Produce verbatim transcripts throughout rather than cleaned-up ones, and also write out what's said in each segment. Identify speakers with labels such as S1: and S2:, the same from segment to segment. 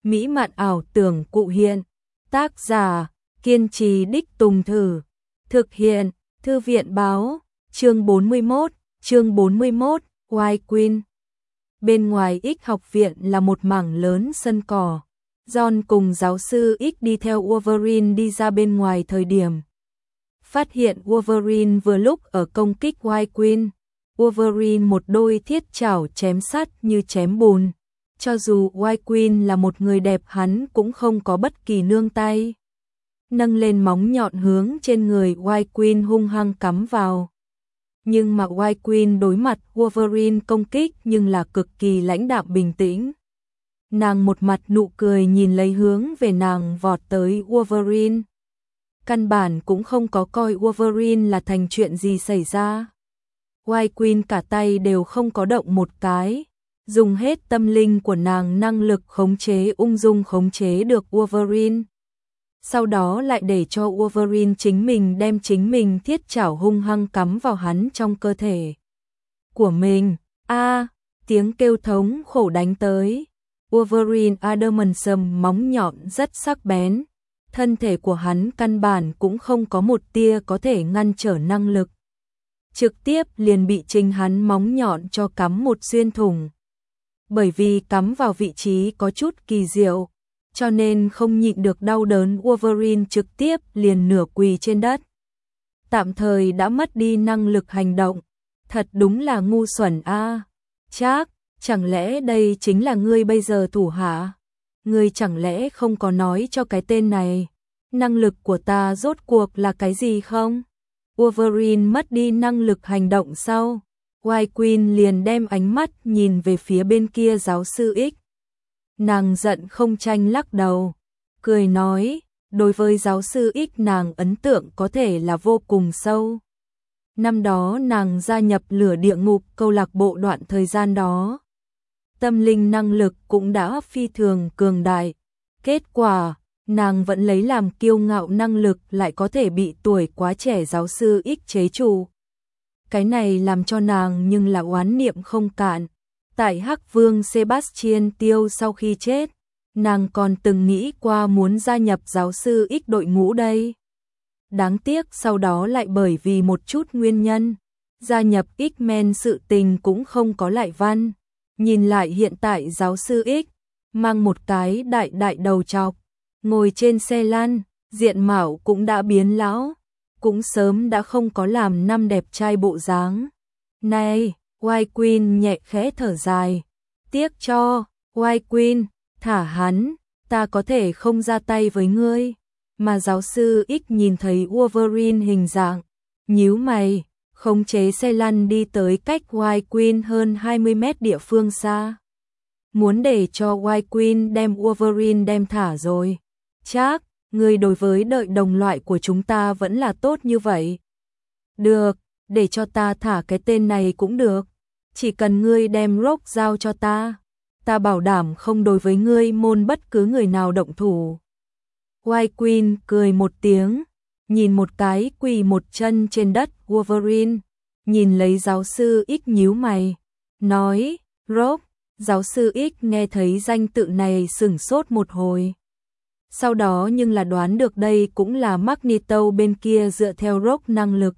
S1: mỹ mạn ảo tưởng cụ hiện. Tác giả, kiên trì đích tùng thử. Thực hiện, Thư viện báo, chương bốn mươi mốt, chương bốn mươi mốt, White Queen. Bên ngoài X học viện là một mảng lớn sân cỏ. John cùng giáo sư X đi theo Wolverine đi ra bên ngoài thời điểm. Phát hiện Wolverine vừa lúc ở công kích White Queen. Wolverine một đôi thiết chảo chém sắt như chém bùn. Cho dù White Queen là một người đẹp hắn cũng không có bất kỳ nương tay. Nâng lên móng nhọn hướng trên người White Queen hung hăng cắm vào. Nhưng mà White Queen đối mặt Wolverine công kích nhưng là cực kỳ lãnh đạm bình tĩnh. Nàng một mặt nụ cười nhìn lấy hướng về nàng vọt tới Wolverine. Căn bản cũng không có coi Wolverine là thành chuyện gì xảy ra. White Queen cả tay đều không có động một cái. Dùng hết tâm linh của nàng năng lực khống chế ung dung khống chế được Wolverine. Sau đó lại để cho Wolverine chính mình đem chính mình thiết chảo hung hăng cắm vào hắn trong cơ thể của mình. A, tiếng kêu thống khổ đánh tới. Wolverine Adamantium móng nhọn rất sắc bén. Thân thể của hắn căn bản cũng không có một tia có thể ngăn trở năng lực. Trực tiếp liền bị chính hắn móng nhọn cho cắm một xuyên thủng. Bởi vì cắm vào vị trí có chút kỳ diệu, cho nên không nhịn được đau đớn Wolverine trực tiếp liền nửa quỳ trên đất. Tạm thời đã mất đi năng lực hành động, thật đúng là ngu xuẩn a. À. Chắc, chẳng lẽ đây chính là ngươi bây giờ thủ hạ? Ngươi chẳng lẽ không có nói cho cái tên này, năng lực của ta rốt cuộc là cái gì không? Wolverine mất đi năng lực hành động sau, White Queen liền đem ánh mắt nhìn về phía bên kia giáo sư X. Nàng giận không tranh lắc đầu, cười nói, đối với giáo sư X nàng ấn tượng có thể là vô cùng sâu. Năm đó nàng gia nhập lửa địa ngục câu lạc bộ đoạn thời gian đó. Tâm linh năng lực cũng đã phi thường cường đại. Kết quả, nàng vẫn lấy làm kiêu ngạo năng lực lại có thể bị tuổi quá trẻ giáo sư X chế trụ. Cái này làm cho nàng nhưng là oán niệm không cạn. Tại Hắc Vương Sebastian Tiêu sau khi chết, nàng còn từng nghĩ qua muốn gia nhập giáo sư X đội ngũ đây. Đáng tiếc sau đó lại bởi vì một chút nguyên nhân, gia nhập X-Men sự tình cũng không có lại văn. Nhìn lại hiện tại giáo sư X, mang một cái đại đại đầu trọc, ngồi trên xe lăn, diện mạo cũng đã biến lão, cũng sớm đã không có làm năm đẹp trai bộ dáng. Này, White Queen nhẹ khẽ thở dài, tiếc cho, White Queen, thả hắn, ta có thể không ra tay với ngươi. Mà giáo sư X nhìn thấy Wolverine hình dạng, nhíu mày, khống chế xe lăn đi tới cách White Queen hơn hai mươi mét địa phương xa. Muốn để cho White Queen đem Wolverine đem thả rồi. Chắc, ngươi đối với đợi đồng loại của chúng ta vẫn là tốt như vậy. Được, để cho ta thả cái tên này cũng được. Chỉ cần ngươi đem Rogue giao cho ta, ta bảo đảm không đối với ngươi môn bất cứ người nào động thủ. White Queen cười một tiếng, nhìn một cái quỳ một chân trên đất Wolverine, nhìn lấy giáo sư X nhíu mày, nói, Rogue. Giáo sư X nghe thấy danh tự này sửng sốt một hồi. Sau đó nhưng là đoán được đây cũng là Magneto bên kia dựa theo Rogue năng lực.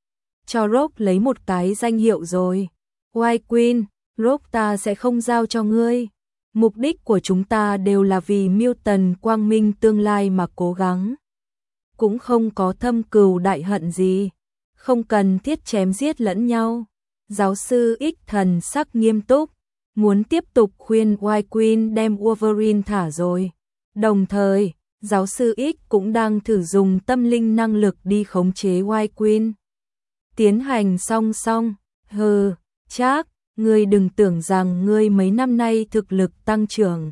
S1: Cho Rogue lấy một cái danh hiệu rồi. White Queen, Rogue ta sẽ không giao cho ngươi. Mục đích của chúng ta đều là vì Mutant quang minh tương lai mà cố gắng. Cũng không có thâm cừu đại hận gì. Không cần thiết chém giết lẫn nhau. Giáo sư X thần sắc nghiêm túc, muốn tiếp tục khuyên White Queen đem Wolverine thả rồi. Đồng thời, giáo sư X cũng đang thử dùng tâm linh năng lực đi khống chế White Queen. Tiến hành song song, hừ, chắc, ngươi đừng tưởng rằng ngươi mấy năm nay thực lực tăng trưởng.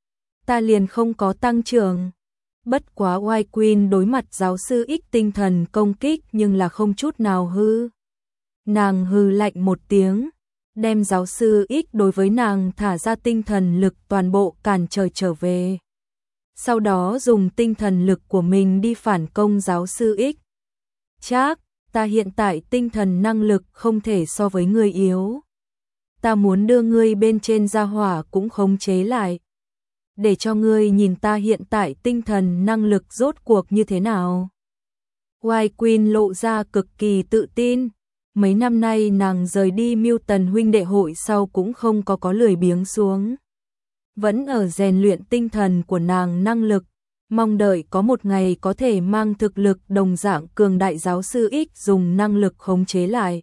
S1: Ta liền không có tăng trưởng. Bất quá White Queen đối mặt giáo sư X tinh thần công kích nhưng là không chút nào hư. Nàng hừ lạnh một tiếng, đem giáo sư X đối với nàng thả ra tinh thần lực toàn bộ cản trở trở về. Sau đó dùng tinh thần lực của mình đi phản công giáo sư X. Chắc, ta hiện tại tinh thần năng lực không thể so với ngươi yếu. Ta muốn đưa ngươi bên trên gia hỏa cũng khống chế lại. để cho ngươi nhìn ta hiện tại tinh thần năng lực rốt cuộc như thế nào. White Queen lộ ra cực kỳ tự tin. Mấy năm nay nàng rời đi Milton huynh đệ hội sau cũng không có có lười biếng xuống. Vẫn ở rèn luyện tinh thần của nàng năng lực, mong đợi có một ngày có thể mang thực lực đồng dạng cường đại giáo sư X dùng năng lực khống chế lại.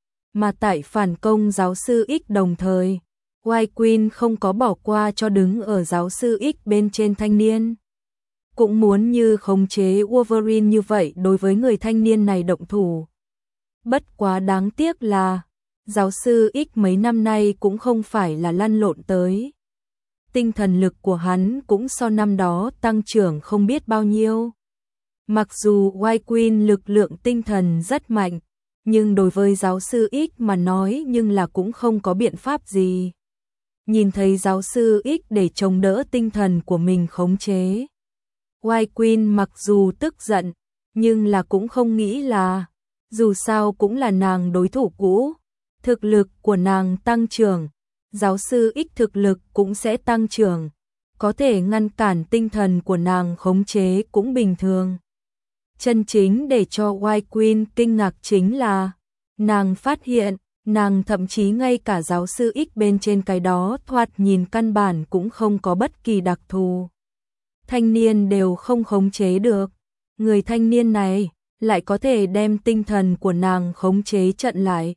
S1: Mà tại phản công giáo sư X đồng thời, White Queen không có bỏ qua cho đứng ở giáo sư X bên trên thanh niên. Cũng muốn như khống chế Wolverine như vậy đối với người thanh niên này động thủ. Bất quá đáng tiếc là, giáo sư X mấy năm nay cũng không phải là lăn lộn tới. Tinh thần lực của hắn cũng so năm đó tăng trưởng không biết bao nhiêu. Mặc dù White Queen lực lượng tinh thần rất mạnh, nhưng đối với giáo sư X mà nói nhưng là cũng không có biện pháp gì. Nhìn thấy giáo sư X để chống đỡ tinh thần của mình khống chế. White Queen mặc dù tức giận, nhưng là cũng không nghĩ là, dù sao cũng là nàng đối thủ cũ, thực lực của nàng tăng trưởng, giáo sư X thực lực cũng sẽ tăng trưởng, có thể ngăn cản tinh thần của nàng khống chế cũng bình thường. Chân chính để cho White Queen kinh ngạc chính là, nàng phát hiện, nàng thậm chí ngay cả giáo sư X bên trên cái đó thoạt nhìn căn bản cũng không có bất kỳ đặc thù. Thanh niên đều không khống chế được, người thanh niên này lại có thể đem tinh thần của nàng khống chế chặn lại.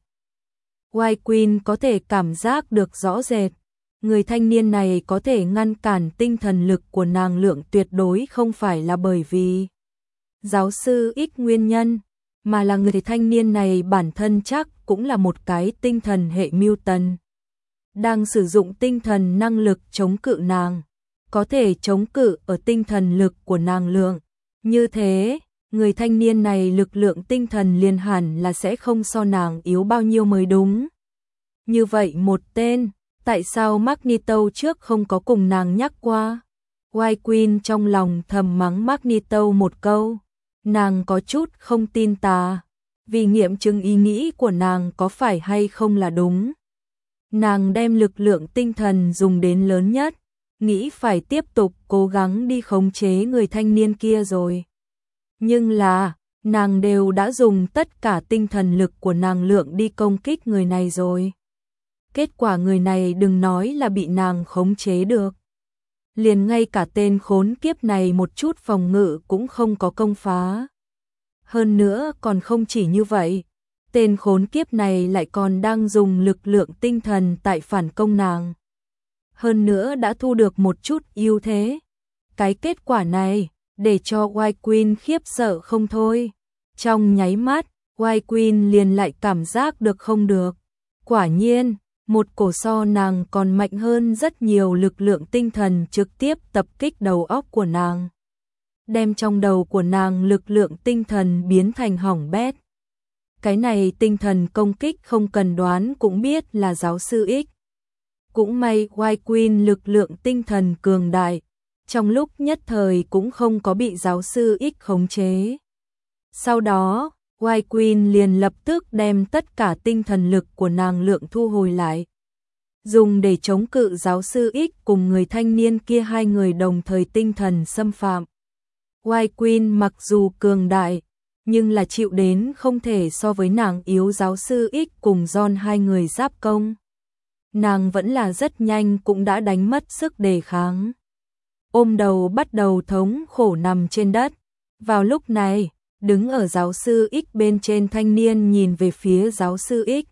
S1: White Queen có thể cảm giác được rõ rệt, người thanh niên này có thể ngăn cản tinh thần lực của nàng lượng tuyệt đối không phải là bởi vì giáo sư X nguyên nhân, mà là người thanh niên này bản thân chắc cũng là một cái tinh thần hệ mutant. Đang sử dụng tinh thần năng lực chống cự nàng, có thể chống cự ở tinh thần lực của nàng lượng. Như thế, người thanh niên này lực lượng tinh thần liền hẳn là sẽ không so nàng yếu bao nhiêu mới đúng. Như vậy một tên, tại sao Magneto trước không có cùng nàng nhắc qua? White Queen trong lòng thầm mắng Magneto một câu. Nàng có chút không tin tà, vì nghiệm chứng ý nghĩ của nàng có phải hay không là đúng. Nàng đem lực lượng tinh thần dùng đến lớn nhất, nghĩ phải tiếp tục cố gắng đi khống chế người thanh niên kia rồi. Nhưng là, nàng đều đã dùng tất cả tinh thần lực của nàng lượng đi công kích người này rồi. Kết quả người này đừng nói là bị nàng khống chế được. Liền ngay cả tên khốn kiếp này một chút phòng ngự cũng không có công phá. Hơn nữa còn không chỉ như vậy, tên khốn kiếp này lại còn đang dùng lực lượng tinh thần tại phản công nàng. Hơn nữa đã thu được một chút ưu thế. Cái kết quả này, để cho White Queen khiếp sợ không thôi. Trong nháy mắt, White Queen liền lại cảm giác được không được. Quả nhiên, một cổ so nàng còn mạnh hơn rất nhiều lực lượng tinh thần trực tiếp tập kích đầu óc của nàng. Đem trong đầu của nàng lực lượng tinh thần biến thành hỏng bét. Cái này tinh thần công kích không cần đoán cũng biết là giáo sư X. Cũng may White Queen lực lượng tinh thần cường đại, trong lúc nhất thời cũng không có bị giáo sư X khống chế. Sau đó, White Queen liền lập tức đem tất cả tinh thần lực của nàng lượng thu hồi lại. Dùng để chống cự giáo sư X cùng người thanh niên kia hai người đồng thời tinh thần xâm phạm. White Queen mặc dù cường đại, nhưng là chịu đến không thể so với nàng yếu giáo sư X cùng John hai người giáp công. Nàng vẫn là rất nhanh cũng đã đánh mất sức đề kháng. Ôm đầu bắt đầu thống khổ nằm trên đất. Vào lúc này, đứng ở giáo sư X bên trên thanh niên nhìn về phía giáo sư X.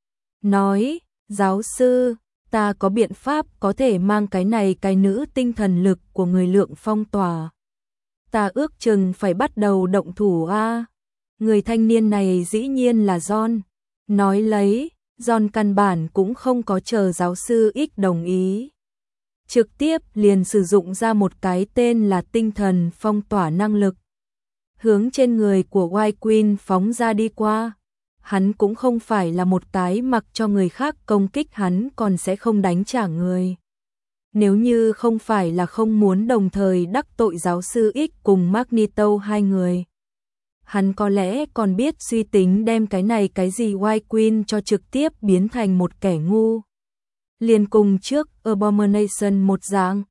S1: Nói, giáo sư, ta có biện pháp có thể mang cái này cái nữ tinh thần lực của người lượng phong tỏa. Ta ước chừng phải bắt đầu động thủ a. Người thanh niên này dĩ nhiên là John. Nói lấy, John căn bản cũng không có chờ giáo sư X đồng ý. Trực tiếp liền sử dụng ra một cái tên là tinh thần phong tỏa năng lực. Hướng trên người của White Queen phóng ra đi qua. Hắn cũng không phải là một cái mặc cho người khác công kích hắn còn sẽ không đánh trả người. Nếu như không phải là không muốn đồng thời đắc tội giáo sư X cùng Magneto hai người. Hắn có lẽ còn biết suy tính đem cái này cái gì White Queen cho trực tiếp biến thành một kẻ ngu. Liền cùng trước Abomination một dạng.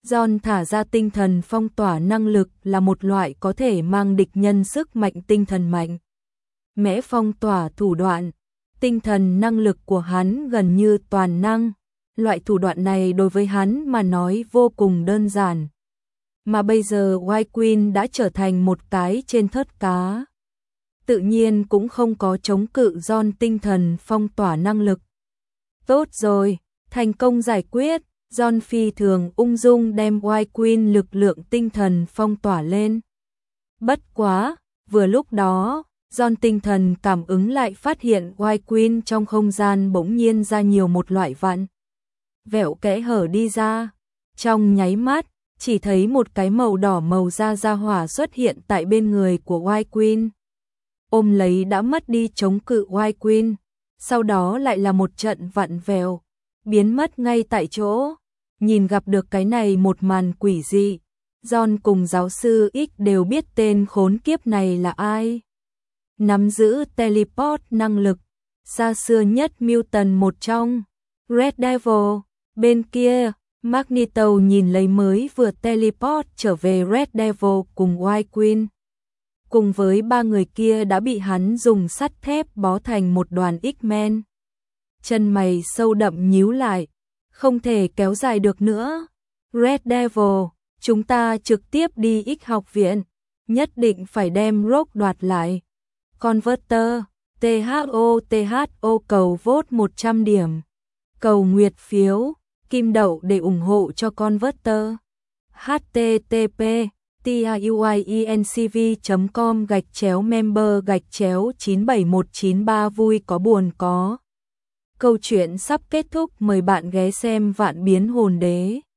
S1: John thả ra tinh thần phong tỏa năng lực là một loại có thể mang địch nhân sức mạnh tinh thần mạnh mẽ phong tỏa thủ đoạn. Tinh thần năng lực của hắn gần như toàn năng. Loại thủ đoạn này đối với hắn mà nói vô cùng đơn giản. Mà bây giờ White Queen đã trở thành một cái trên thớt cá. Tự nhiên cũng không có chống cự John tinh thần phong tỏa năng lực. Tốt rồi, thành công giải quyết. John phi thường ung dung đem White Queen lực lượng tinh thần phong tỏa lên. Bất quá, vừa lúc đó, John tinh thần cảm ứng lại phát hiện White Queen trong không gian bỗng nhiên ra nhiều một loại vặn vẹo kẽ hở đi ra. Trong nháy mắt, chỉ thấy một cái màu đỏ màu da da hỏa xuất hiện tại bên người của White Queen. Ôm lấy đã mất đi chống cự White Queen, sau đó lại là một trận vặn vẹo, biến mất ngay tại chỗ. Nhìn gặp được cái này một màn quỷ dị, John cùng giáo sư X đều biết tên khốn kiếp này là ai. Nắm giữ teleport năng lực, xa xưa nhất Mutant một trong, Red Devil. Bên kia, Magneto nhìn lấy mới vừa teleport trở về Red Devil cùng White Queen. Cùng với ba người kia đã bị hắn dùng sắt thép bó thành một đoàn X-Men. Chân mày sâu đậm nhíu lại, không thể kéo dài được nữa. Red Devil, chúng ta trực tiếp đi X học viện, nhất định phải đem Rogue đoạt lại. Converter, tê hát o tê hát o cầu vote một trăm điểm. Cầu nguyệt phiếu, kim đậu để ủng hộ cho Converter. http tiuiencv chấm com gạch chéo member gạch chéo chín bảy một chín ba vui có buồn có. Câu chuyện sắp kết thúc, mời bạn ghé xem Vạn Biến Hồn Đế.